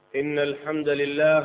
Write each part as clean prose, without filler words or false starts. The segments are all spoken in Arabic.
إن الحمد لله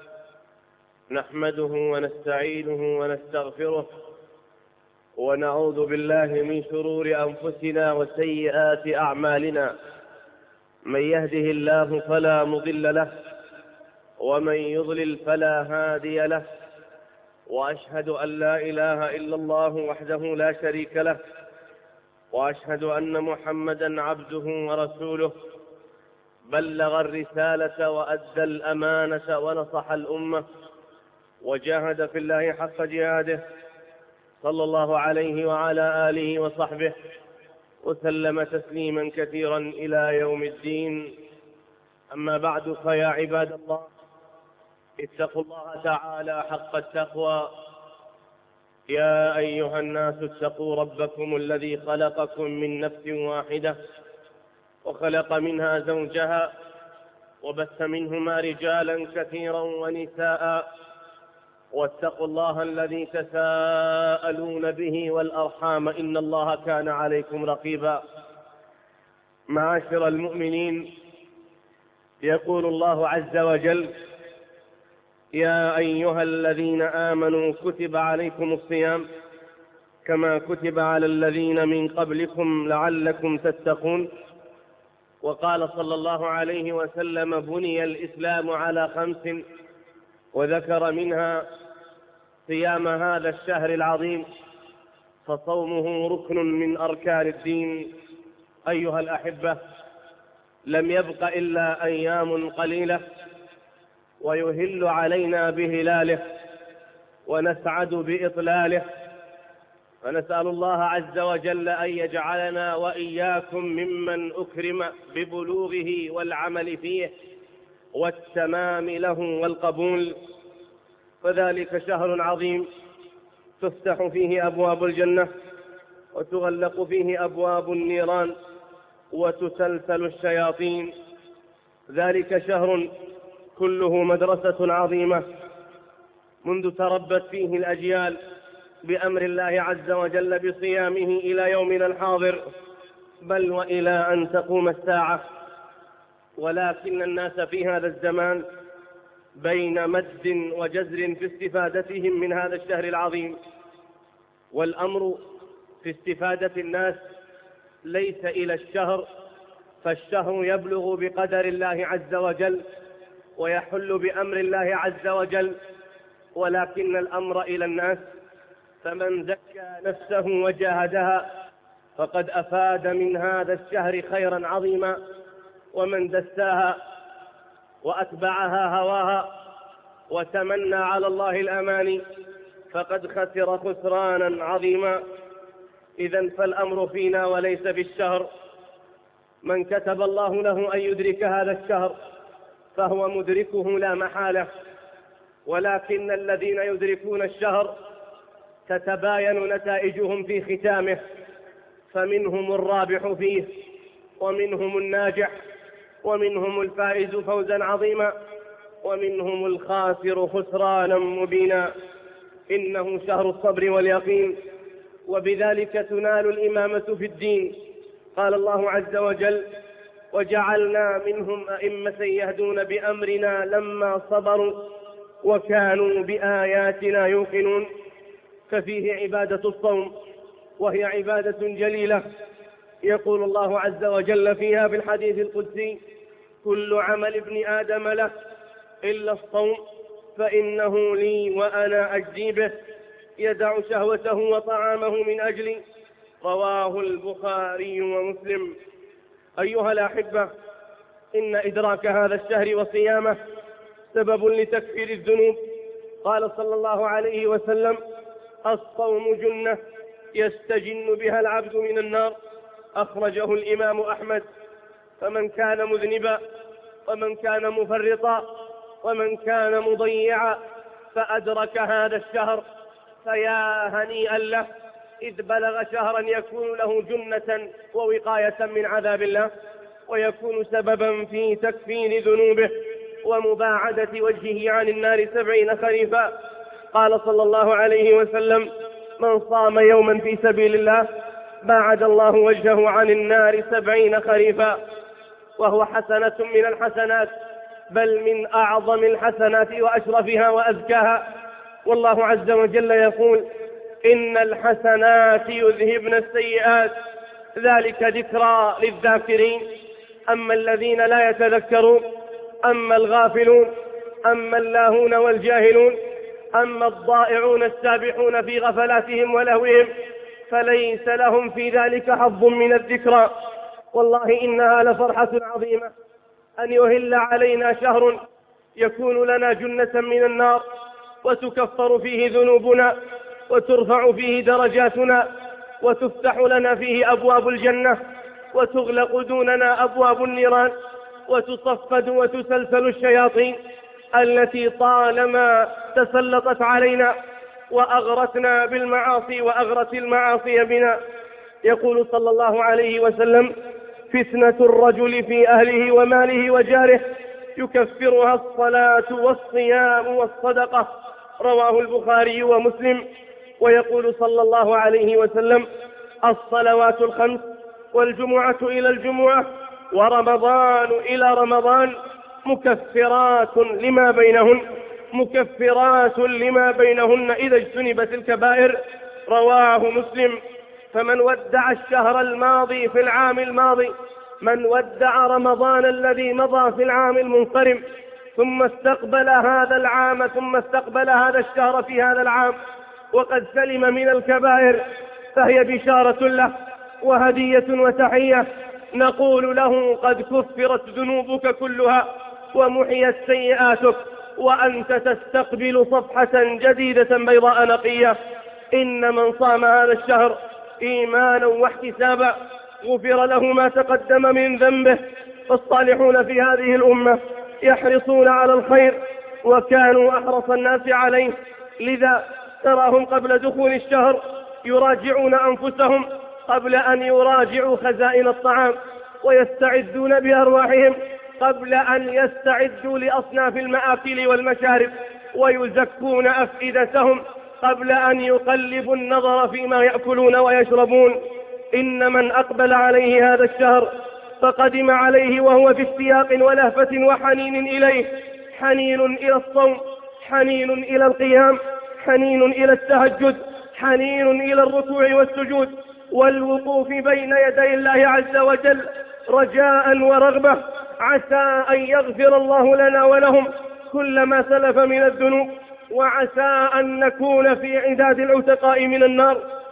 نحمده ونستعينه ونستغفره ونعوذ بالله من شرور أنفسنا وسيئات أعمالنا. من يهده الله فلا مضل له ومن يضلل فلا هادي له، وأشهد أن لا إله إلا الله وحده لا شريك له، وأشهد أن محمدا عبده ورسوله، بلغ الرسالة وأدى الأمانة ونصح الأمة وجاهد في الله حق جهاده، صلى الله عليه وعلى آله وصحبه وسلم تسليما كثيرا إلى يوم الدين. أما بعد، فيا عباد الله، اتقوا الله تعالى حق التقوى. يا أيها الناس اتقوا ربكم الذي خلقكم من نفس واحدة وخلق منها زوجها وبث منهما رجالا كثيرا ونساء، واتقوا الله الذي تساءلون به والأرحام، إن الله كان عليكم رقيبا. معاشر المؤمنين، يقول الله عز وجل: يا أيها الذين آمنوا كتب عليكم الصيام كما كتب على الذين من قبلكم لعلكم تتقون. وقال صلى الله عليه وسلم: بني الإسلام على 5، وذكر منها صيام هذا الشهر العظيم، فصومه ركن من أركان الدين. أيها الأحبة، لم يبق إلا أيام قليلة ويهل علينا بهلاله ونسعد بإطلاله، فنسأل الله عز وجل أن يجعلنا وإياكم ممن أكرم ببلوغه والعمل فيه والتمام له والقبول. فذلك شهر عظيم تفتح فيه أبواب الجنة وتغلق فيه أبواب النيران وتسلسل الشياطين. ذلك شهر كله مدرسة عظيمة منذ تربت فيه الأجيال بأمر الله عز وجل بصيامه إلى يومنا الحاضر، بل وإلى أن تقوم الساعة. ولكن الناس في هذا الزمان بين مد وجزر في استفادتهم من هذا الشهر العظيم، والأمر في استفادة الناس ليس إلى الشهر، فالشهر يبلغ بقدر الله عز وجل ويحل بأمر الله عز وجل، ولكن الأمر إلى الناس. فمن زكى نفسه وجاهدها فقد أفاد من هذا الشهر خيرا عظيما، ومن دساها وأتبعها هواها وتمنى على الله الأماني فقد خسر خسرانا عظيما. إذن فالأمر فينا وليس بالشهر. من كتب الله له أن يدرك هذا الشهر فهو مدركه لا محالة، ولكن الذين يدركون الشهر تتباين نتائجهم في ختامه، فمنهم الرابح فيه ومنهم الناجح ومنهم الفائز فوزا عظيما ومنهم الخاسر خسرانا مبينا. إنه شهر الصبر واليقين، وبذلك تنال الإمامة في الدين. قال الله عز وجل: وجعلنا منهم أئمة يهدون بأمرنا لما صبروا وكانوا بآياتنا يوقنون. ففيه عبادة الصوم، وهي عبادة جليلة. يقول الله عز وجل فيها في الحديث القدسي: كل عمل ابن آدم له إلا الصوم فإنه لي وأنا أجزي به، يدع شهوته وطعامه من أجلي. رواه البخاري ومسلم. أيها الأحبة، إن إدراك هذا الشهر وصيامه سبب لتكفير الذنوب. قال صلى الله عليه وسلم: الصوم جنة يستجن بها العبد من النار. أخرجه الإمام أحمد. فمن كان مذنبا ومن كان مفرطا ومن كان مضيعا فأدرك هذا الشهر فيا هنيئا له، إذ بلغ شهرا يكون له جنة ووقاية من عذاب الله، ويكون سببا في تكفير ذنوبه ومباعدة وجهه عن النار 70 خريفا. قال صلى الله عليه وسلم: من صام يوما في سبيل الله باعد الله وجهه عن النار 70 خريفا. وهو حسنة من الحسنات بل من أعظم الحسنات وأشرفها وأزكاها. والله عز وجل يقول: إن الحسنات يذهبن السيئات ذلك ذكرى للذاكرين. أما الذين لا يتذكرون، أما الغافلون، أما اللاهون والجاهلون، أما الضائعون السابحون في غفلاتهم ولهوهم، فليس لهم في ذلك حظ من الذكرى. والله إنها لفرحة عظيمة أن يهل علينا شهر يكون لنا جنة من النار، وتكفر فيه ذنوبنا، وترفع فيه درجاتنا، وتفتح لنا فيه أبواب الجنة، وتغلق دوننا أبواب النيران، وتصفد وتسلسل الشياطين التي طالما تسلطت علينا وأغرتنا بالمعاصي وأغرت المعاصي بنا. يقول صلى الله عليه وسلم: فتنة الرجل في أهله وماله وجاره يكفرها الصلاة والصيام والصدقة. رواه البخاري ومسلم. ويقول صلى الله عليه وسلم: الصلوات الخمس والجمعة إلى الجمعة ورمضان إلى رمضان مكفرات لما بينهن إذا اجتنبت الكبائر. رواه مسلم. فمن ودع الشهر الماضي في العام الماضي، من ودع رمضان الذي مضى في العام المنصرم، ثم استقبل هذا العام، ثم استقبل هذا الشهر في هذا العام وقد سلم من الكبائر، فهي بشارة له وهدية وتحية. نقول له: قد كفرت ذنوبك كلها ومحيت سيئاتك، وأنت تستقبل صفحة جديدة بيضاء نقية. إن من صام هذا الشهر إيمانا واحتسابا غفر له ما تقدم من ذنبه. فالصالحون في هذه الأمة يحرصون على الخير وكانوا أحرص الناس عليه، لذا تراهم قبل دخول الشهر يراجعون أنفسهم قبل أن يراجعوا خزائن الطعام، ويستعدون بأرواحهم قبل أن يستعدوا لأصناف المآكل والمشارب، ويزكون أفئدتهم قبل أن يقلبوا النظر فيما يأكلون ويشربون. إن من أقبل عليه هذا الشهر فقدم عليه وهو في اشتياق ولهفة وحنين إليه، حنين إلى الصوم، حنين إلى القيام، حنين إلى التهجد، حنين إلى الركوع والسجود والوقوف بين يدي الله عز وجل رجاء ورغبة، عسى أن يغفر الله لنا ولهم كل ما سلف من الذنوب، وعسى أن نكون في عداد العتقاء من النار.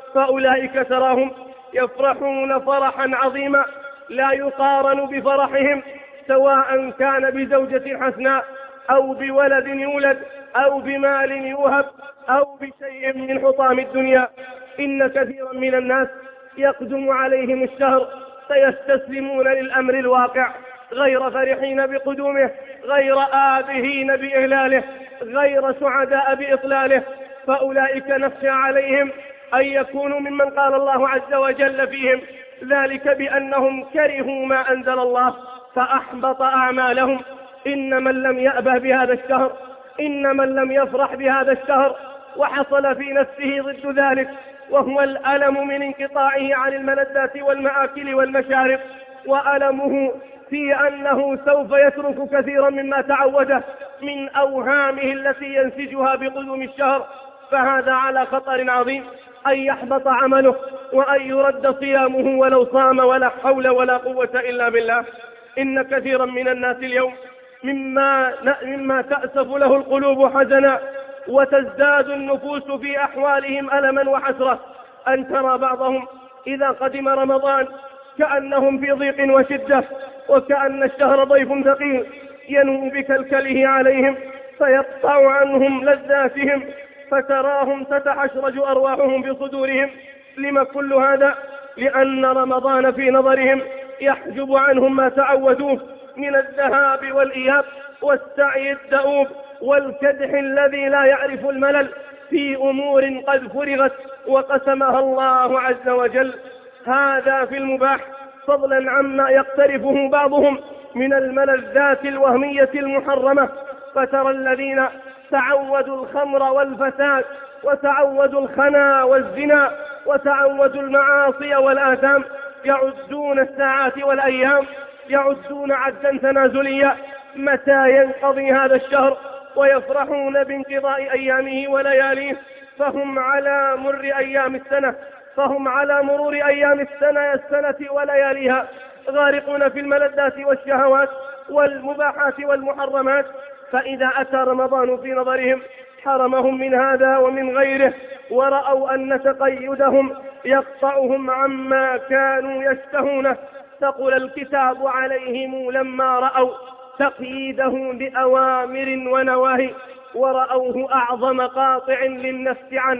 فأولئك تراهم يفرحون فرحا عظيما لا يقارن بفرحهم، سواء كان بزوجة حسناء أو بولد يولد أو بمال يوهب أو بشيء من حطام الدنيا. إن كثيرا من الناس يقدم عليهم الشهر فيستسلمون للأمر الواقع، غير فرحين بقدومه، غير آبهين بإهلاله، غير سعداء بإطلاله. فأولئك نخشى عليهم أن يكونوا ممن قال الله عز وجل فيهم ذلك بأنهم كرهوا ما أنزل الله فأحبط أعمالهم. إن من لم يأبه بهذا الشهر، إن من لم يفرح بهذا الشهر وحصل في نفسه ضد ذلك، وهو الألم من انقطاعه عن الملذات والمآكل والمشارب، وألمه في أنه سوف يترك كثيرا مما تعوده من أوهامه التي ينسجها بقدوم الشهر، فهذا على خطر عظيم أن يحبط عمله وأن يرد صيامه ولو صام، ولا حول ولا قوة إلا بالله. إن كثيرا من الناس اليوم مما تأسف له القلوب حزنا وتزداد النفوس في أحوالهم ألما وحسرة، أن ترى بعضهم إذا قدم رمضان كأنهم في ضيق وشدة، وكأن الشهر ضيف ثقيل ينوء بكلكله عليهم فيقطع عنهم لذاتهم، فتراهم تتحشرج أرواحهم في صدورهم. لما كل هذا؟ لأن رمضان في نظرهم يحجب عنهم ما تعودوه من الذهاب والإياب والسعي الدؤوب والكدح الذي لا يعرف الملل في أمور قد فرغت وقسمها الله عز وجل. هذا في المباح، فضلا عما يقترفه بعضهم من الملذات الوهمية المحرمة. فترى الذين تعودوا الخمر والفساد وتعودوا الخنا والزنا وتعودوا المعاصي والآثام يعدون الساعات والأيام، يعدون عدا تنازليا متى ينقضي هذا الشهر، ويفرحون بانقضاء أيامه ولياليه، فهم على مرور أيام السنة ولياليها غارقون في الملذات والشهوات والمباحات والمحرمات. فإذا أتى رمضان في نظرهم حرمهم من هذا ومن غيره، ورأوا أن تقيدهم يقطعهم عما كانوا يشتهونه. ثقل الكتاب عليهم لما رأوا تقييده بأوامر ونواهي، ورأوه أعظم قاطع للنفس عن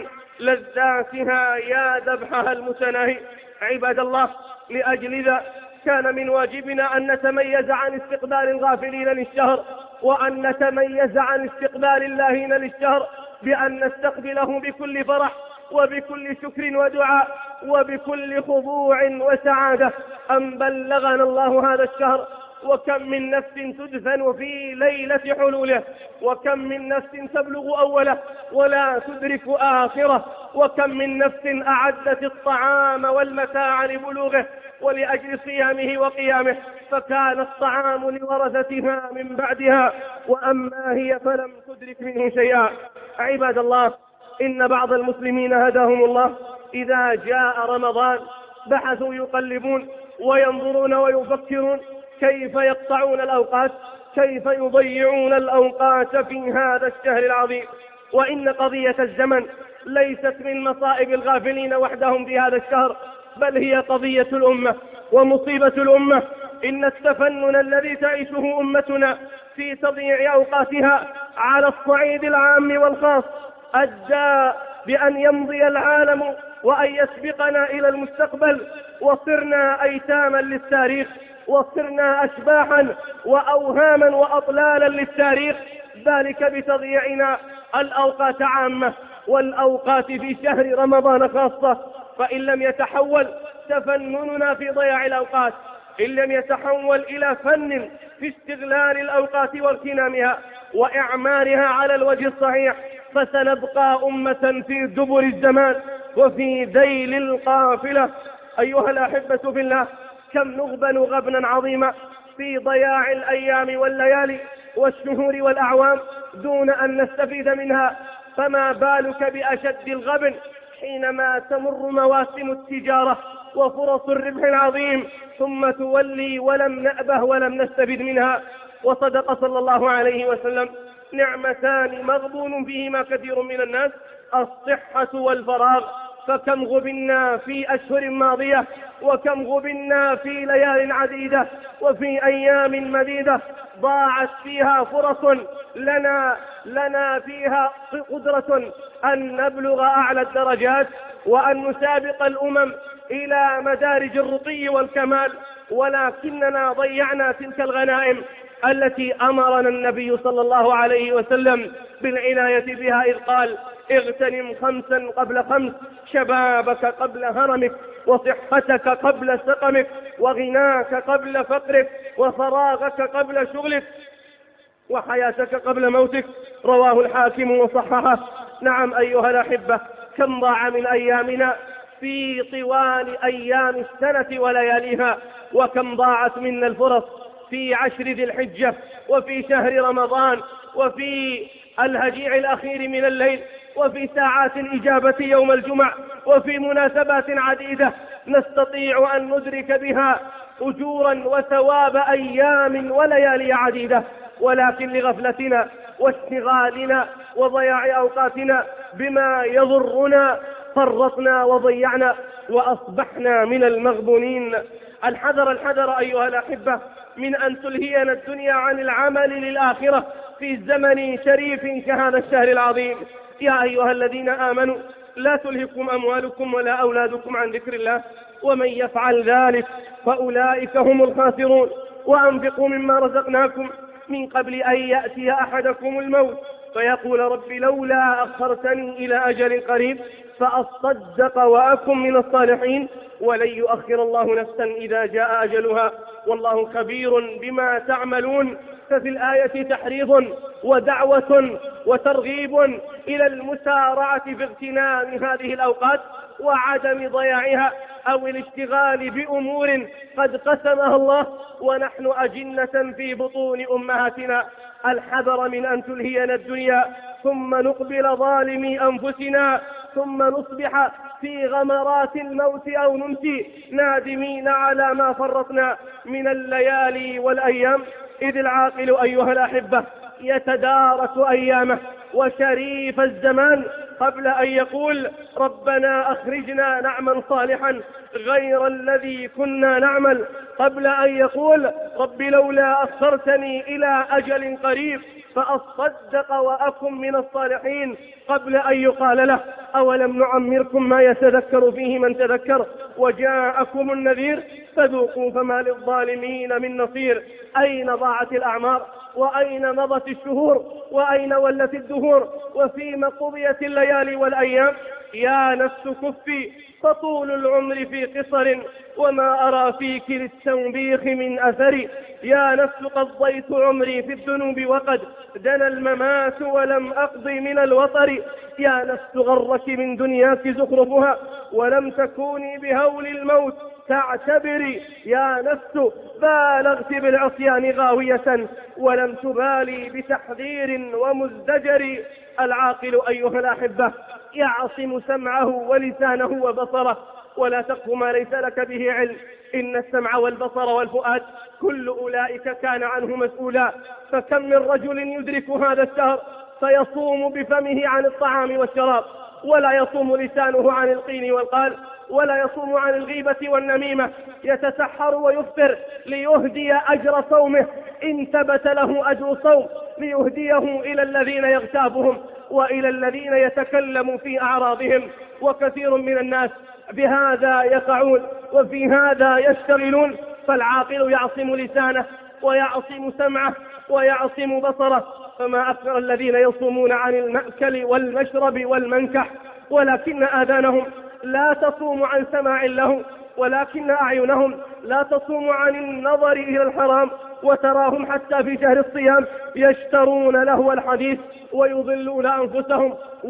لذاتها يا ذبحها المتناهي. عباد الله، لأجل ذا كان من واجبنا أن نتميز عن استقبال الغافلين للشهر، وأن نتميز عن استقبال اللاهين للشهر بأن نستقبله بكل فرح وبكل شكر ودعاء وبكل خضوع وسعادة. أن بلغنا الله هذا الشهر، وكم من نفس تدفن في ليلة حلوله، وكم من نفس تبلغ أوله ولا تدرك آخره، وكم من نفس أعدت الطعام والمتاع لبلوغه ولأجل صيامه وقيامه، فكان الطعام لورثتها من بعدها، وأما هي فلم تدرك منه شيئا. عباد الله، إن بعض المسلمين هداهم الله إذا جاء رمضان بحثوا يقلبون وينظرون ويفكرون كيف يقطعون الأوقات، كيف يضيعون الأوقات في هذا الشهر العظيم. وإن قضية الزمن ليست من مصائب الغافلين وحدهم في هذا الشهر، بل هي قضية الأمة ومصيبة الأمة. إن التفنن الذي تعيشه أمتنا في تضييع أوقاتها على الصعيد العام والخاص أدى بأن يمضي العالم وأن يسبقنا إلى المستقبل، وصرنا أيتاما للتاريخ، وصرنا أشباحا وأوهاما وأطلالا للتاريخ، ذلك بتضييعنا الأوقات عامة والأوقات في شهر رمضان خاصة. فإن لم يتحول تفنننا في ضياع الأوقات، إن لم يتحول إلى فن في استغلال الأوقات واغتنامها وإعمارها على الوجه الصحيح، فسنبقى أمة في دبر الزمان وفي ذيل القافلة. أيها الأحبة في الله، كم نغبن غبنا عظيما في ضياع الأيام والليالي والشهور والأعوام دون أن نستفيد منها، فما بالك بأشد الغبن حينما تمر مواسم التجارة وفرص الربح العظيم ثم تولي ولم نأبه ولم نستفد منها. وصدق صلى الله عليه وسلم: نعمتان مغبون فيهما كثير من الناس، الصحة والفراغ. فكم غبنا في أشهر ماضية، وكم غبنا في ليال عديدة وفي أيام مديدة ضاعت فيها فرص لنا فيها قدرة أن نبلغ أعلى الدرجات وأن نسابق الأمم إلى مدارج الرقي والكمال، ولكننا ضيعنا تلك الغنائم التي أمرنا النبي صلى الله عليه وسلم بالعناية بها، إذ قال: اغتنم 5 قبل 5، شبابك قبل هرمك، وصحتك قبل سقمك، وغناك قبل فقرك، وفراغك قبل شغلك، وحياتك قبل موتك. رواه الحاكم وصححه. نعم أيها الأحبة، كم ضاع من أيامنا في طوال أيام السنة ولياليها، وكم ضاعت منا الفرص في 10 ذي الحجة وفي شهر رمضان وفي الهجيع الأخير من الليل وفي ساعات الإجابة يوم الجمعة وفي مناسبات عديدة نستطيع أن ندرك بها أجورا وثواب أيام وليالي عديدة، ولكن لغفلتنا واشتغالنا وضياع أوقاتنا بما يضرنا فرطنا وضيعنا وأصبحنا من المغبونين. الحذر أيها الأحبة من أن تلهينا الدنيا عن العمل للآخرة في زمن شريف كهذا الشهر العظيم. يا أيها الذين آمنوا لا تلهكم أموالكم ولا أولادكم عن ذكر الله، ومن يفعل ذلك فأولئك هم الخاسرون. وأنفقوا مما رزقناكم من قبل أن يأتي أحدكم الموت فيقول: رب لولا أخرتني إلى أجل قريب فأصدق وأكن من الصالحين، ولن يؤخر الله نفسا إذا جاء أجلها، والله خبير بما تعملون. ففي الآية تحريض ودعوة وترغيب إلى المسارعة في اغتنام هذه الأوقات وعدم ضياعها أو الاشتغال بأمور قد قسمها الله ونحن أجنة في بطون أمهاتنا. الحذر من أن تلهينا الدنيا ثم نقبل ظالمي أنفسنا ثم نصبح في غمرات الموت أو نمسي نادمين على ما فرطنا من الليالي والأيام. إذ العاقل أيها الأحبة يتدارك أيامه وشريف الزمان قبل أن يقول ربنا أخرجنا نعمل صالحا غير الذي كنا نعمل، قبل أن يقول رب لولا أخرتني إلى أجل قريب فأصدق وأكن من الصالحين، قبل أن يقال له أولم نعمركم ما يتذكر فيه من تذكر وجاءكم النذير فذوقوا فما للظالمين من نصير. أين ضاعت الأعمار وأين مضت الشهور وأين ولت الدهور وفيما قضيت الليالي والأيام؟ يا نفس كفي فطول العمر في قصر وما أرى فيك للتنبيخ من أثر. يا نفس قضيت عمري في الذنوب وقد دنا الممات ولم أقضي من الوطر. يا نفس غرك من دنياك زخرفها ولم تكوني بهول الموت تعتبري. يا نفس بالغت بالعصيان غاوية ولم تبالي بتحذير ومزدجر. العاقل أيها الأحبة يعصم سمعه ولسانه وبصره ولا تقف ما ليس لك به علم، إن السمع والبصر والفؤاد كل أولئك كان عنه مسؤولا. فكم من رجل يدرك هذا الشهر فيصوم بفمه عن الطعام والشراب ولا يصوم لسانه عن القيل والقال ولا يصوم عن الغيبة والنميمة، يتسحر ويفطر ليهدي أجر صومه إن ثبت له أجر صوم، ليهديه إلى الذين يغتابهم وإلى الذين يتكلم في أعراضهم. وكثير من الناس بهذا يقعون وفي هذا يشتغلون. فالعاقل يعصم لسانه ويعصم سمعه ويعصم بصره. فما أكثر الذين يصومون عن المأكل والمشرب والمنكح ولكن آذانهم لا تصوم عن سماع له، ولكن أعينهم لا تصوم عن النظر إلى الحرام. وتراهم حتى في شهر الصيام يشترون لهو الحديث ويضلون أنفسهم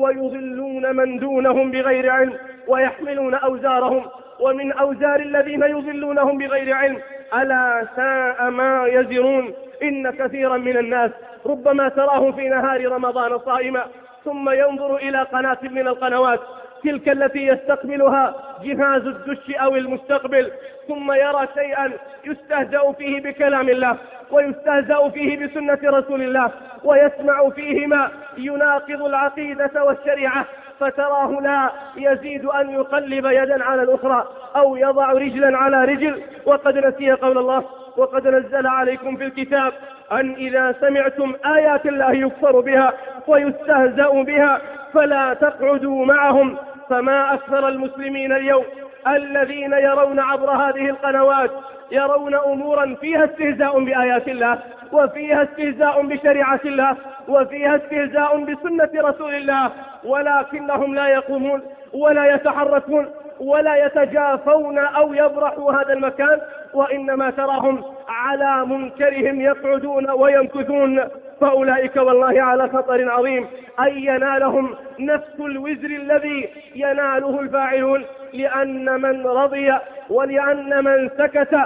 ويضلون من دونهم بغير علم ويحملون أوزارهم ومن أوزار الذين يضلونهم بغير علم. ألا ساء ما يزرون. إن كثيرا من الناس ربما تراه في نهار رمضان صائما ثم ينظر إلى قناة من القنوات تلك التي يستقبلها جهاز الدش أو المستقبل، ثم يرى شيئا يستهزأ فيه بكلام الله ويستهزأ فيه بسنة رسول الله ويسمع فيه ما يناقض العقيدة والشريعة، فتراه لا يزيد أن يقلب يدا على الأخرى أو يضع رجلا على رجل، وقد نسي قول الله وقد نزل عليكم في الكتاب أن إذا سمعتم آيات الله يكفر بها ويستهزأ بها فلا تقعدوا معهم. فما أكثر المسلمين اليوم الذين يرون عبر هذه القنوات يرون أمورا فيها استهزاء بآيات الله وفيها استهزاء بشريعة الله وفيها استهزاء بسنة رسول الله، ولكنهم لا يقومون ولا يتحركون ولا يتجافون أو يبرحوا هذا المكان، وإنما تراهم على منكرهم يقعدون ويمكثون. فأولئك والله على خطر عظيم أن ينالهم نفس الوزر الذي يناله الفاعلون، لأن من رضي ولأن من سكت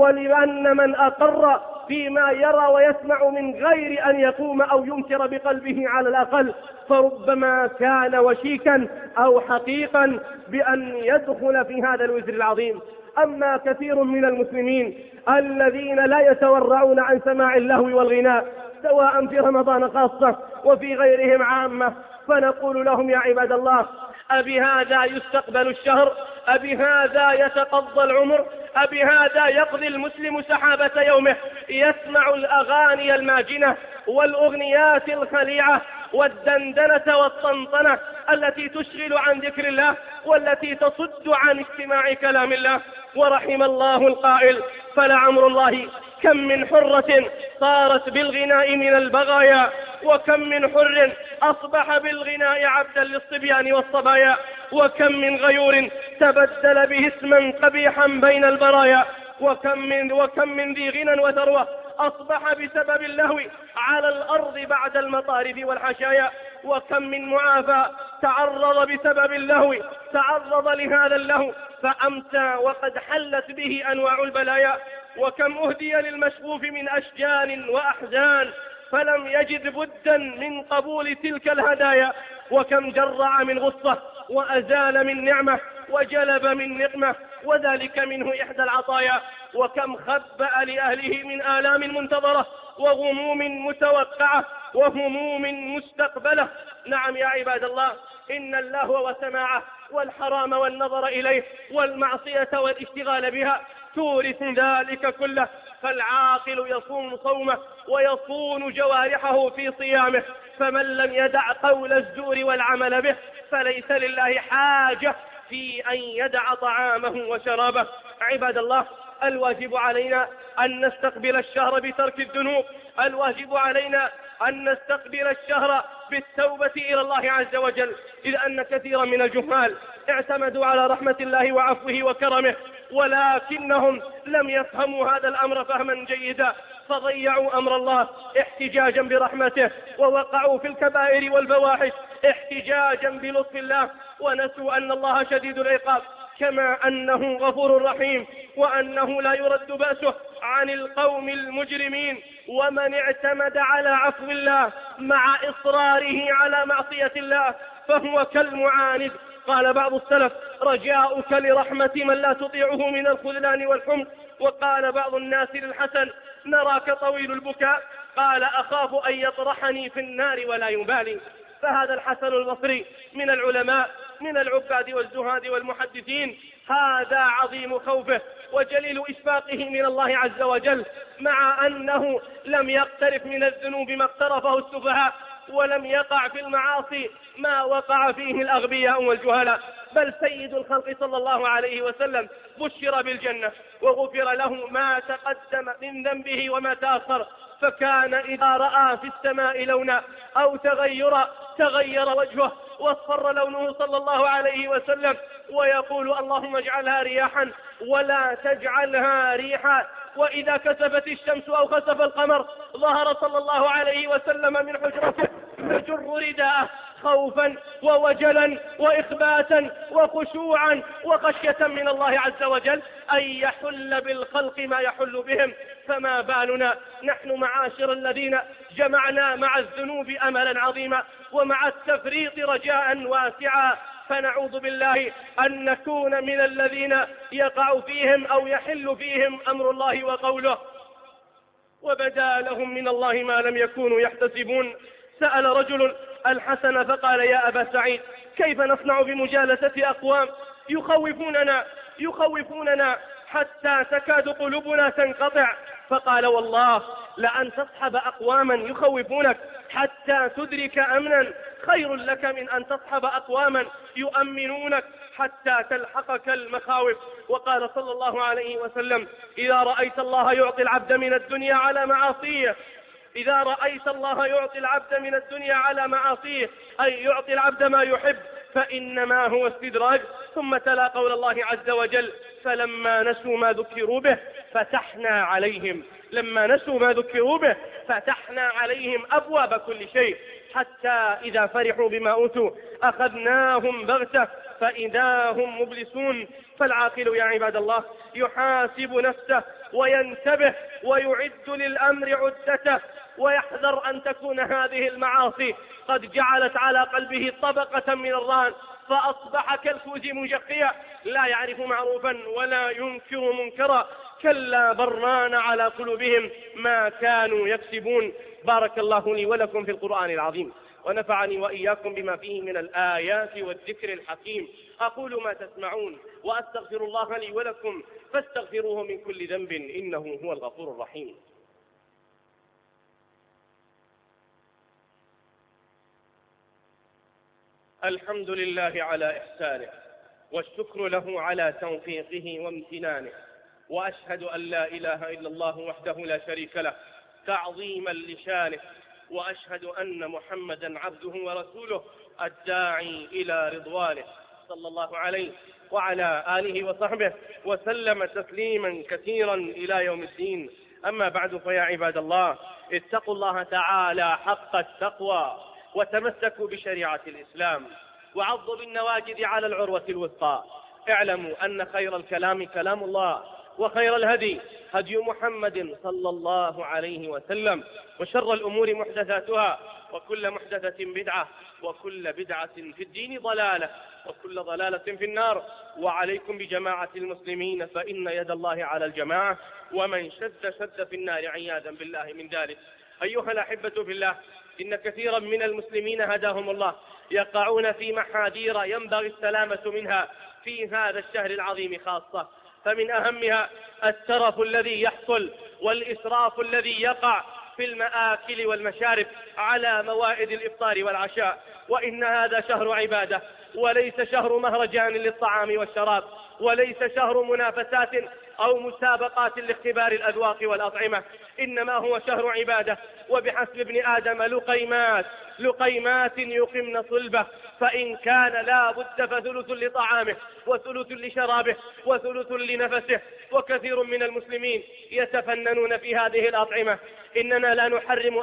ولأن من أقر فيما يرى ويسمع من غير أن يقوم أو ينكر بقلبه على الأقل، فربما كان وشيكا أو حقيقا بأن يدخل في هذا الوزر العظيم. أما كثير من المسلمين الذين لا يتورعون عن سماع اللهو والغناء سواء في رمضان خاصة وفي غيرهم عامة، فنقول لهم يا عباد الله أبهذا يستقبل الشهر؟ أبهذا يتقضى العمر؟ أبهذا يقضي المسلم سحابة يومه يسمع الأغاني الماجنة والأغنيات الخليعة والدندنة والطنطنة التي تشغل عن ذكر الله والتي تصد عن استماع كلام الله؟ ورحم الله القائل فلعمر الله كم من حرة صارت بالغناء من البغايا وكم من حر أصبح بالغناء عبدا للصبيان والصبايا وكم من غيور تبدل به اسما قبيحا بين البرايا وكم من ذي غنى وثروة أصبح بسبب اللهو على الأرض بعد المطارف والحشايا. وكم من معافى تعرض بسبب اللهو، تعرض لهذا اللهو فأمسى وقد حلت به أنواع البلايا. وكم أهدي للمشغوف من أشجان وأحزان فلم يجد بدا من قبول تلك الهدايا. وكم جرع من غصة وأزال من نعمة وجلب من نقمة، وذلك منه إحدى العطايا. وكم خبأ لأهله من آلام منتظرة وغموم متوقعة وهموم مستقبلة. نعم يا عباد الله، إن اللهو وسماعه والحرام والنظر إليه والمعصية والاشتغال بها تورث ذلك كله. فالعاقل يصوم صومه ويصون جوارحه في صيامه، فمن لم يدع قول الزور والعمل به فليس لله حاجة في أن يدع طعامه وشرابه. عباد الله، الواجب علينا أن نستقبل الشهر بترك الذنوب، الواجب علينا أن نستقبل الشهر بالتوبة إلى الله عز وجل، إذ أن كثيرا من الجهال اعتمدوا على رحمة الله وعفوه وكرمه، ولكنهم لم يفهموا هذا الأمر فهما جيدا، فضيعوا أمر الله احتجاجا برحمته، ووقعوا في الكبائر والفواحش احتجاجا بلطف الله، ونسوا أن الله شديد العقاب كما أنه غفور رحيم، وأنه لا يرد بأسه عن القوم المجرمين. ومن اعتمد على عفو الله مع إصراره على معصية الله فهو كالمعاند. قال بعض السلف: رجاؤك لرحمة من لا تطيعه من الخذلان والحمق. وقال بعض الناس للحسن: نراك طويل البكاء، قال أخاف أن يطرحني في النار ولا يبالي. فهذا الحسن البصري من العلماء، من العباد والزهاد والمحدثين، هذا عظيم خوفه وجليل إشفاقه من الله عز وجل، مع أنه لم يقترف من الذنوب ما اقترفه السفهاء، ولم يقع في المعاصي ما وقع فيه الأغبياء والجهلاء، بل سيد الخلق صلى الله عليه وسلم بشر بالجنة وغفر له ما تقدم من ذنبه وما تأخر، فكان إذا رأى في السماء لونا أو تغير وجهه واصفر لونه صلى الله عليه وسلم، ويقول: اللهم اجعلها رياحا ولا تجعلها ريحا. وإذا كسفت الشمس أو خسف القمر ظهر صلى الله عليه وسلم من حجرته يجر رداءه خوفا ووجلا وإخباتا وخشوعا وخشية من الله عز وجل أن يحل بالخلق ما يحل بهم. فما بالنا نحن معاشر الذين جمعنا مع الذنوب أملا عظيما ومع التفريط رجاء واسعا، فنعوذ بالله أن نكون من الذين يقع فيهم أو يحل فيهم أمر الله وقوله وبدا لهم من الله ما لم يكونوا يحتسبون. سأل رجل الحسن فقال: يا أبا سعيد، كيف نصنع بمجالسة أقوام يخوفوننا حتى تكاد قلوبنا تنقطع؟ فقال: والله لأن تصحب أقواما يخوفونك حتى تدرك أمنا خير لك من أن تصحب أقواما يؤمنونك حتى تلحقك المخاوف. وقال صلى الله عليه وسلم: إذا رأيت الله يعطي العبد من الدنيا على معاصيه، إذا رأيت الله يعطي العبد من الدنيا على معاصيه، أي يعطي العبد ما يحب، فإنما هو استدراج. ثم تلا قول الله عز وجل: فلما نسوا ما ذكروا به فتحنا عليهم، لما نسوا ما ذكروا به فتحنا عليهم أبواب كل شيء، حتى إذا فرحوا بما أوتوا أخذناهم بغتة فإذا هم مبلسون. فالعاقل يا عباد الله يحاسب نفسه وينتبه ويعد للأمر عدته، ويحذر أن تكون هذه المعاصي قد جعلت على قلبه طبقة من الران، فأصبح كالكوز مجخيا لا يعرف معروفا ولا ينكر منكرا. كلا بران على قلوبهم ما كانوا يكسبون. بارك الله لي ولكم في القرآن العظيم، ونفعني وإياكم بما فيه من الآيات والذكر الحكيم. أقول ما تسمعون وأستغفر الله لي ولكم فاستغفروه من كل ذنب إنه هو الغفور الرحيم. الحمد لله على إحسانه، والشكر له على توفيقه وامتنانه، وأشهد أن لا إله إلا الله وحده لا شريك له تعظيما لشانه، وأشهد أن محمدا عبده ورسوله الداعي إلى رضوانه، صلى الله عليه وعلى آله وصحبه وسلم تسليما كثيرا إلى يوم الدين. أما بعد، فيا عباد الله، اتقوا الله تعالى حق التقوى، وتمسكوا بشريعة الإسلام، وعضوا بالنواجذ على العروة الوثقى. اعلموا أن خير الكلام كلام الله، وخير الهدي هدي محمد صلى الله عليه وسلم، وشر الأمور محدثاتها، وكل محدثة بدعة، وكل بدعة في الدين ضلالة، وكل ضلالة في النار. وعليكم بجماعة المسلمين، فإن يد الله على الجماعة، ومن شد في النار عياذا بالله من ذلك. أيها الأحبة في الله، إن كثيرا من المسلمين هداهم الله يقعون في محاذير ينبغي السلامة منها في هذا الشهر العظيم خاصة، فمن أهمها الترف الذي يحصل والإسراف الذي يقع في المآكل والمشارب على موائد الإفطار والعشاء. وإن هذا شهر عبادة، وليس شهر مهرجان للطعام والشراب، وليس شهر منافسات أو مسابقات لاختبار الأذواق والأطعمة، إنما هو شهر عبادة. وبحسب ابن آدم لقيمات يقمن صلبه، فإن كان لا بد فثلث لطعامه، وثلث لشرابه، وثلث لنفسه. وكثير من المسلمين يتفننون في هذه الأطعمة. إننا لا نحرم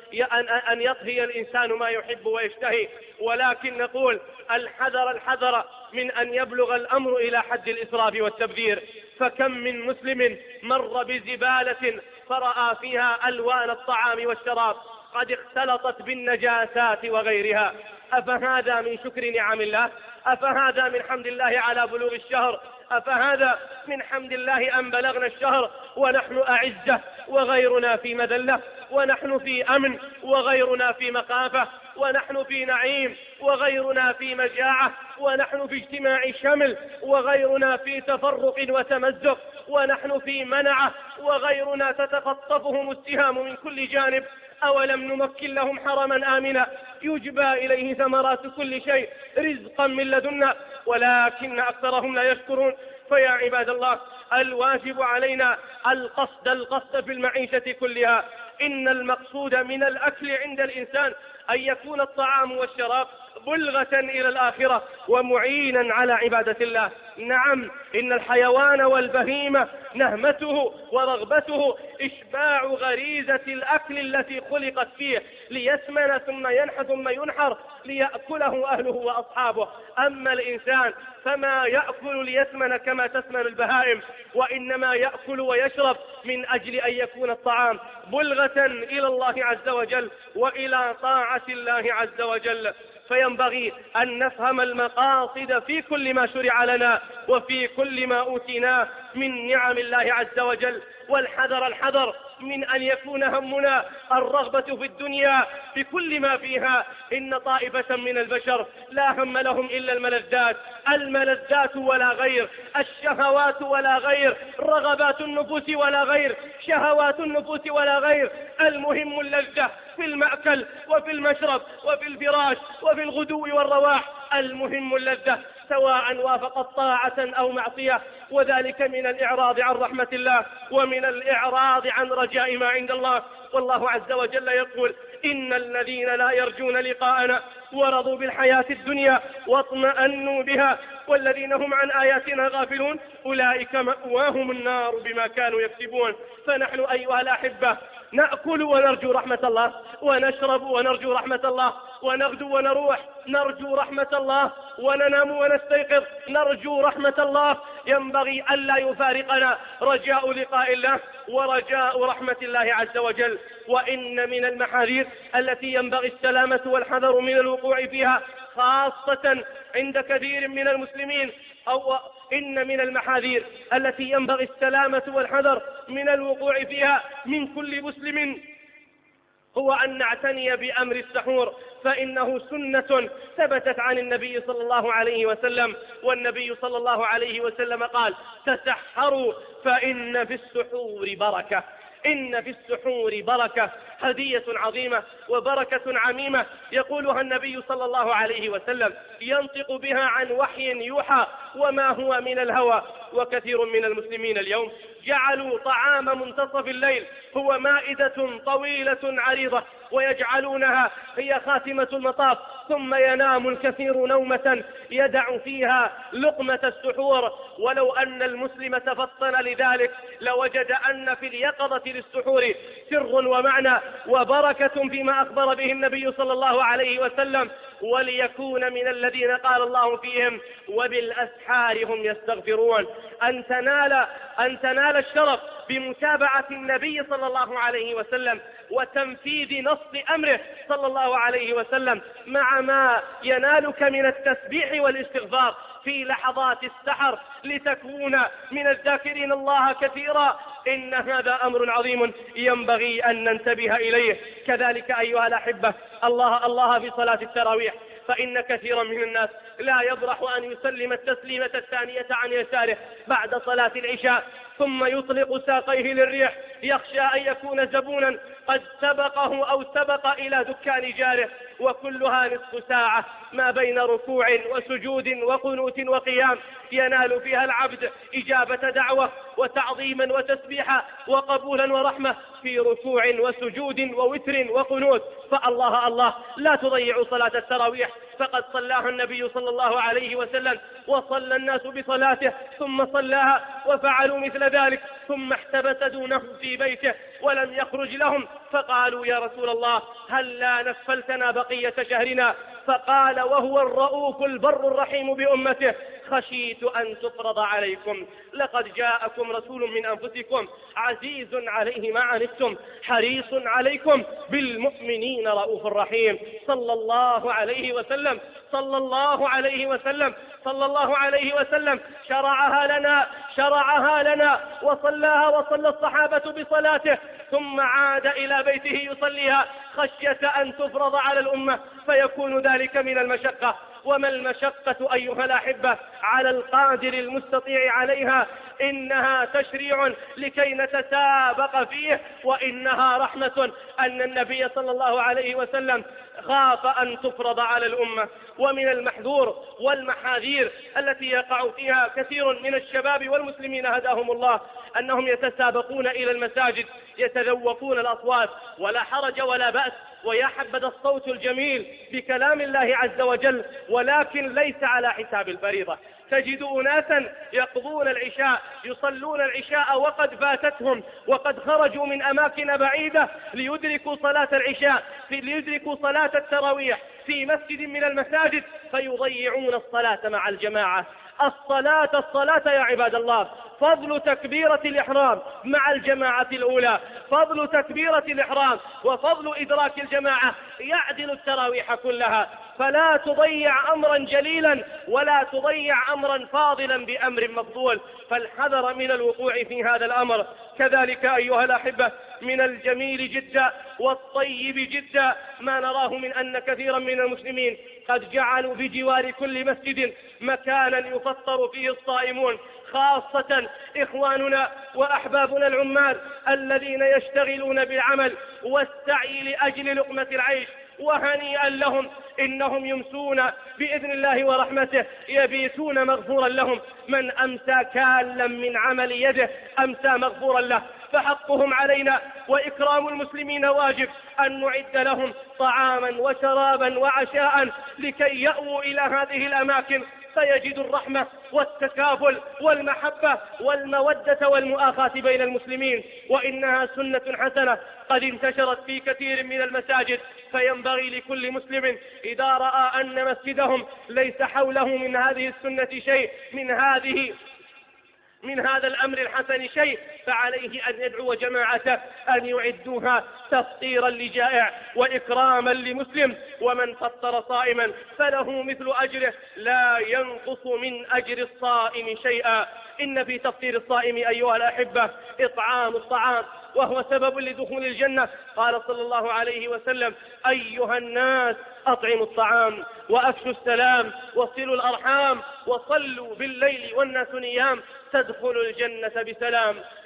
أن يطهي الإنسان ما يحب ويشتهي، ولكن نقول الحذر من أن يبلغ الأمر إلى حد الإسراف والتبذير. فكم من مسلم مر بزبالة فرأى فيها ألوان الطعام والشراب قد اختلطت بالنجاسات وغيرها. أفهذا من شكر نعم الله؟ أفهذا من حمد الله على بلوغ الشهر؟ أفهذا من حمد الله أن بلغنا الشهر ونحن أعزة وغيرنا في مذلة، ونحن في أمن وغيرنا في مخافة، ونحن في نعيم وغيرنا في مجاعة، ونحن في اجتماع شمل وغيرنا في تفرق وتمزق، ونحن في منعة وغيرنا تتخطفهم السهام من كل جانب. أولم نمكن لهم حرما آمنا يجبى إليه ثمرات كل شيء رزقا من لدنا، ولكن أكثرهم لا يشكرون. فيا عباد الله، الواجب علينا القصد في المعيشة كلها. إن المقصود من الأكل عند الإنسان أن يكون الطعام والشراب بلغة إلى الآخرة ومعينا على عبادة الله. نعم، إن الحيوان والبهيمة نهمته ورغبته إشباع غريزة الأكل التي خلقت فيه، ليسمن ثم ينحى ثم ينحر ليأكله أهله وأصحابه. أما الإنسان فما يأكل ليسمن كما تسمن البهائم، وإنما يأكل ويشرب من أجل أن يكون الطعام بلغة إلى الله عز وجل وإلى طاعة الله عز وجل. فينبغي أن نفهم المقاصد في كل ما شرع لنا وفي كل ما أوتيناه من نعم الله عز وجل، والحذر من أن يكون همنا الرغبة في الدنيا بكل ما فيها. إن طائفة من البشر لا هم لهم إلا الملذات ولا غير، الشهوات ولا غير، رغبات النفوس ولا غير، شهوات النفوس ولا غير. المهم اللذة في المأكل وفي المشرب وفي الفراش وفي الغدو والرواح. المهم اللذة سواء وافقت طاعة أو معصية، وذلك من الإعراض عن رحمة الله ومن الإعراض عن رجاء ما عند الله. والله عز وجل يقول: إن الذين لا يرجون لقاءنا ورضوا بالحياة الدنيا واطمأنوا بها والذين هم عن آياتنا غافلون أولئك مأواهم النار بما كانوا يكسبون. فنحن أيها الأحبة نأكل ونرجو رحمة الله، ونشرب ونرجو رحمة الله، ونغدو ونروح نرجو رحمة الله، وننام ونستيقظ نرجو رحمة الله. ينبغي ألا يفارقنا رجاء لقاء الله ورجاء رحمة الله عز وجل. وإن من المحاذير التي ينبغي السلامة والحذر من الوقوع فيها خاصة عند كثير من المسلمين، أو إن من المحاذير التي ينبغي السلامة والحذر من الوقوع فيها من كل مسلم هو أن نعتني بأمر السحور، فإنه سنة ثبتت عن النبي صلى الله عليه وسلم. والنبي صلى الله عليه وسلم قال: تسحروا فإن في السحور بركة. إن في السحور بركة، هدية عظيمة وبركة عميمة يقولها النبي صلى الله عليه وسلم، ينطق بها عن وحي يوحى وما هو من الهوى. وكثير من المسلمين اليوم جعلوا طعام منتصف الليل هو مائدة طويلة عريضة ويجعلونها هي خاتمة المطاف، ثم ينام الكثير نومة يدع فيها لقمة السحور. ولو أن المسلم تفطن لذلك لوجد أن في اليقظة للسحور سر ومعنى وبركة فيما أخبر به النبي صلى الله عليه وسلم، وليكون من الذين قال الله فيهم وبالأسحار هم يستغفرون. أن تنال الشرف بمتابعة النبي صلى الله عليه وسلم وتنفيذ نص أمره صلى الله عليه وسلم مع ما ينالك من التسبيح والاستغفار في لحظات السحر لتكون من الذاكرين الله كثيرا. إن هذا أمر عظيم ينبغي أن ننتبه إليه. كذلك أيها الأحبة، الله في صلاة التراويح، فإن كثيرا من الناس لا يبرح أن يسلم التسليمة الثانية عن يساره بعد صلاة العشاء، ثم يطلق ساقيه للريح يخشى أن يكون زبونا قد سبقه أو سبق إلى دكان جاره، وكلها نصف ساعة ما بين ركوع وسجود وقنوت وقيام ينال فيها العبد إجابة دعوة وتعظيما وتسبيحا وقبولا ورحمة في ركوع وسجود ووتر وقنوت. فالله لا تضيعوا صلاة التراويح، فقد صلاها النبي صلى الله عليه وسلم وصلى الناس بصلاته ثم صلاها وفعلوا مثل ذلك، ثم احتبس دونه في بيته ولم يخرج لهم، فقالوا يا رسول الله هل لا نفلتنا بقية شهرنا؟ فقال وهو الرؤوف البر الرحيم بأمته خشيت أن تفرض عليكم، لقد جاءكم رسول من أنفسكم عزيز عليه ما عنتم حريص عليكم بالمؤمنين رؤوف رحيم. صلى الله عليه وسلم صلى الله عليه وسلم صلى الله عليه وسلم شرعها لنا وصلاها وصلى الصحابة بصلاته، ثم عاد إلى بيته يصليها خشية أن تفرض على الأمة فيكون ذلك من المشقة. وما المشقة أيها الأحبة على القادر المستطيع عليها؟ إنها تشريع لكي نتسابق فيه، وإنها رحمة أن النبي صلى الله عليه وسلم خاف أن تفرض على الأمة. ومن المحذور والمحاذير التي يقع فيها كثير من الشباب والمسلمين هداهم الله أنهم يتسابقون إلى المساجد يتذوقون الأصوات، ولا حرج ولا بأس، ويا حبذا الصوت الجميل بكلام الله عز وجل، ولكن ليس على حساب الفريضة. تجد أناسا يقضون العشاء يصلون العشاء وقد فاتتهم وقد خرجوا من أماكن بعيدة ليدركوا صلاة العشاء ليدركوا صلاة التراويح في مسجد من المساجد، فيضيعون الصلاة مع الجماعة. الصلاة يا عباد الله، فضل تكبيرة الإحرام مع الجماعة الأولى، فضل تكبيرة الإحرام وفضل إدراك الجماعة يعدل التراويح كلها. فلا تضيع أمرا جليلا ولا تضيع أمرا فاضلا بأمر مفضول، فالحذر من الوقوع في هذا الأمر. كذلك أيها الأحبة، من الجميل جدا والطيب جدا ما نراه من أن كثيرا من المسلمين قد جعلوا بجوار كل مسجد مكانا يفطر فيه الصائمون، خاصة إخواننا وأحبابنا العمال الذين يشتغلون بالعمل والسعي لأجل لقمة العيش، وهنيئا لهم، إنهم يمسون بإذن الله ورحمته يبيتون مغفورا لهم. من أمسى كالا من عمل يده أمسى مغفورا له، فحقهم علينا وإكرام المسلمين واجب أن نعد لهم طعاما وشرابا وعشاء لكي يأووا إلى هذه الأماكن فيجدوا الرحمة والتكافل والمحبة والمودة والمؤاخاة بين المسلمين. وإنها سنة حسنة قد انتشرت في كثير من المساجد، فينبغي لكل مسلم إذا رأى أن مسجدهم ليس حوله من هذه السنة شيء، من هذا الأمر الحسن شيء، فعليه أن يدعو جماعته أن يعدوها تفطيرا لجائع وإكراما لمسلم. ومن فطر صائما فله مثل أجره لا ينقص من أجر الصائم شيئا. إن في تفطير الصائم أيها الأحبة إطعام الطعام، وهو سبب لدخول الجنة. قال صلى الله عليه وسلم: أيها الناس أطعموا الطعام وأفشوا السلام وصلوا الأرحام وصلوا بالليل والناس نيام تدخلوا الجنة بسلام.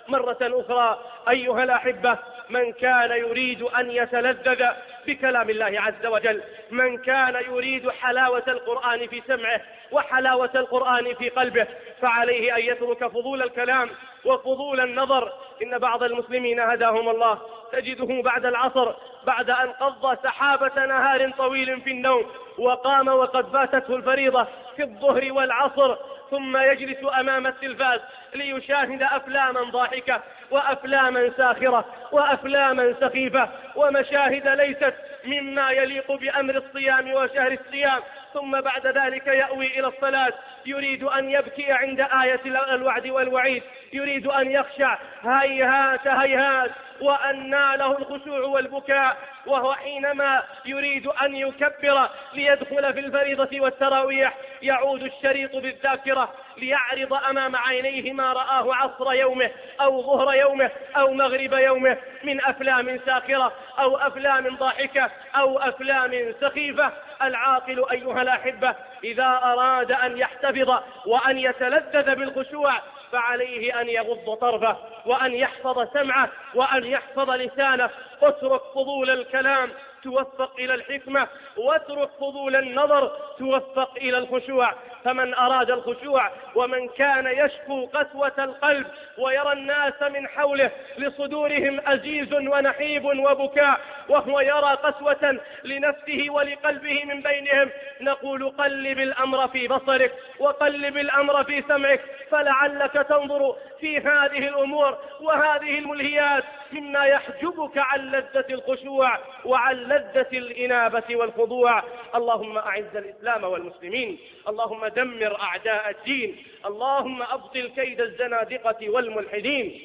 مرة أخرى أيها الأحبة، من كان يريد أن يتلذذ بكلام الله عز وجل، من كان يريد حلاوة القرآن في سمعه وحلاوة القرآن في قلبه، فعليه أن يترك فضول الكلام وفضول النظر. إن بعض المسلمين هداهم الله تجده بعد العصر، بعد أن قضى سحابة نهار طويل في النوم وقام وقد فاتته الفريضة في الظهر والعصر، ثم يجلس أمام التلفاز ليشاهد أفلاما ضاحكة وأفلاما ساخرة وأفلاما سخيفة ومشاهد ليست مما يليق بأمر الصيام وشهر الصيام، ثم بعد ذلك يأوي إلى الصلاة يريد أن يبكي عند آية الوعد والوعيد، يريد أن يخشع، هيهات هيهات وأنى له الخشوع والبكاء، وهو حينما يريد أن يكبر ليدخل في الفريضة والتراويح يعود الشريط بالذاكرة ليعرض أمام عينيه ما رآه عصر يومه أو ظهر يومه أو مغرب يومه من أفلام ساخرة أو أفلام ضاحكة أو أفلام سخيفة. العاقل أيها الأحبة إذا أراد أن يحتفظ وأن يتلذذ بالخشوع فعليه أن يغض طرفه وأن يحفظ سمعه وأن يحفظ لسانه. اترك فضول الكلام توفق إلى الحكمة، واترك فضول النظر توفق إلى الخشوع. فمن أراد الخشوع ومن كان يشكو قسوة القلب ويرى الناس من حوله لصدورهم أزيز ونحيب وبكاء وهو يرى قسوة لنفسه ولقلبه من بينهم، نقول قلب الأمر في بصرك وقلب الأمر في سمعك، فلعلك تنظر في هذه الأمور وهذه الملهيات مما يحجبك عن لذة الخشوع وعن لذة الإنابة والخضوع. اللهم أعز الإسلام والمسلمين، اللهم دمر أعداء الدين، اللهم أبطل كيد الزنادقة والملحدين.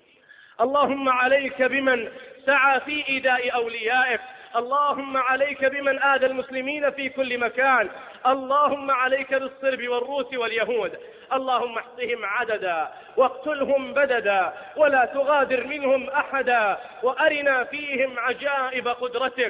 اللهم عليك بمن سعى في إيذاء أوليائك، اللهم عليك بمن آذى المسلمين في كل مكان، اللهم عليك بالصرب والروس واليهود، اللهم احصهم عددا واقتلهم بددا ولا تغادر منهم أحدا وأرنا فيهم عجائب قدرتك.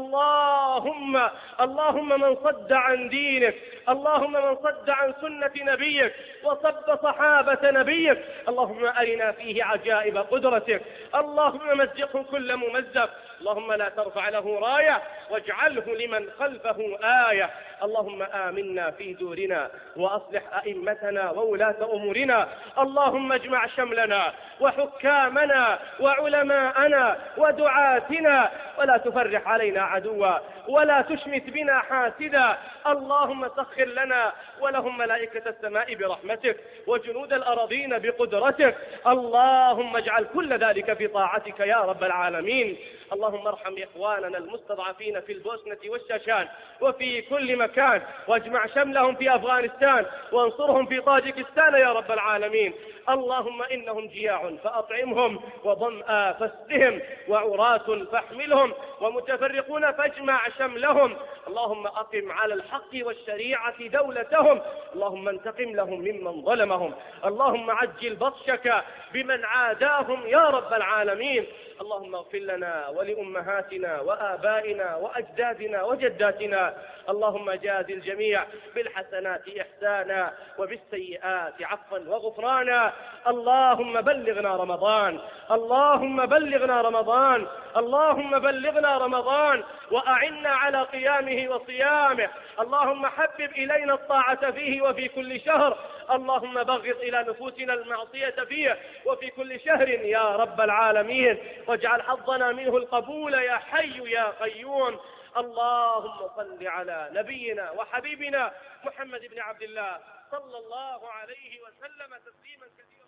اللهم من صد عن دينك، اللهم من صد عن سنة نبيك وصب صحابة نبيك، اللهم أرنا فيه عجائب قدرتك، اللهم مزقه كل ممزق، اللهم لا ترفع له راية واجعله لمن خلفه آية. اللهم آمنا في دورنا وأصلح أئمتنا وولاة أمورنا، اللهم اجمع شملنا وحكامنا وعلماءنا ودعاتنا ولا تفرح علينا عدوا ولا تشمت بنا حاسدا. اللهم سخر لنا ولهم ملائكة السماء برحمتك وجنود الأراضين بقدرتك، اللهم اجعل كل ذلك في طاعتك يا رب العالمين. اللهم ارحم إخواننا المستضعفين في البوسنة والشاشان وفي كل مكان، واجمع شملهم في أفغانستان وانصرهم في طاجكستان يا رب العالمين. اللهم إنهم جياع فأطعمهم وظمآ فاسقهم وعراة فاحملهم ومتفرقون فاجمع شملهم. اللهم أقم على الحق والشريعة دولتهم، اللهم انتقم لهم ممن ظلمهم، اللهم عجل بطشك بمن عاداهم يا رب العالمين. اللهم اغفر لنا ولأمهاتنا وآبائنا وأجدادنا وجداتنا، اللهم جاز الجميع بالحسنات إحسانا وبالسيئات عفوا وغفرانا. اللهم بلغنا رمضان، اللهم بلغنا رمضان، اللهم بلغنا رمضان وأعنا على قيامه وصيامه. اللهم حبب إلينا الطاعة فيه وفي كل شهر، اللهم بغض إلى نفوسنا المعصية فيه وفي كل شهر يا رب العالمين، واجعل حظنا منه القبول يا حي يا قيوم. اللهم صل على نبينا وحبيبنا محمد بن عبد الله صلى الله عليه وسلم تسليما كثيرا.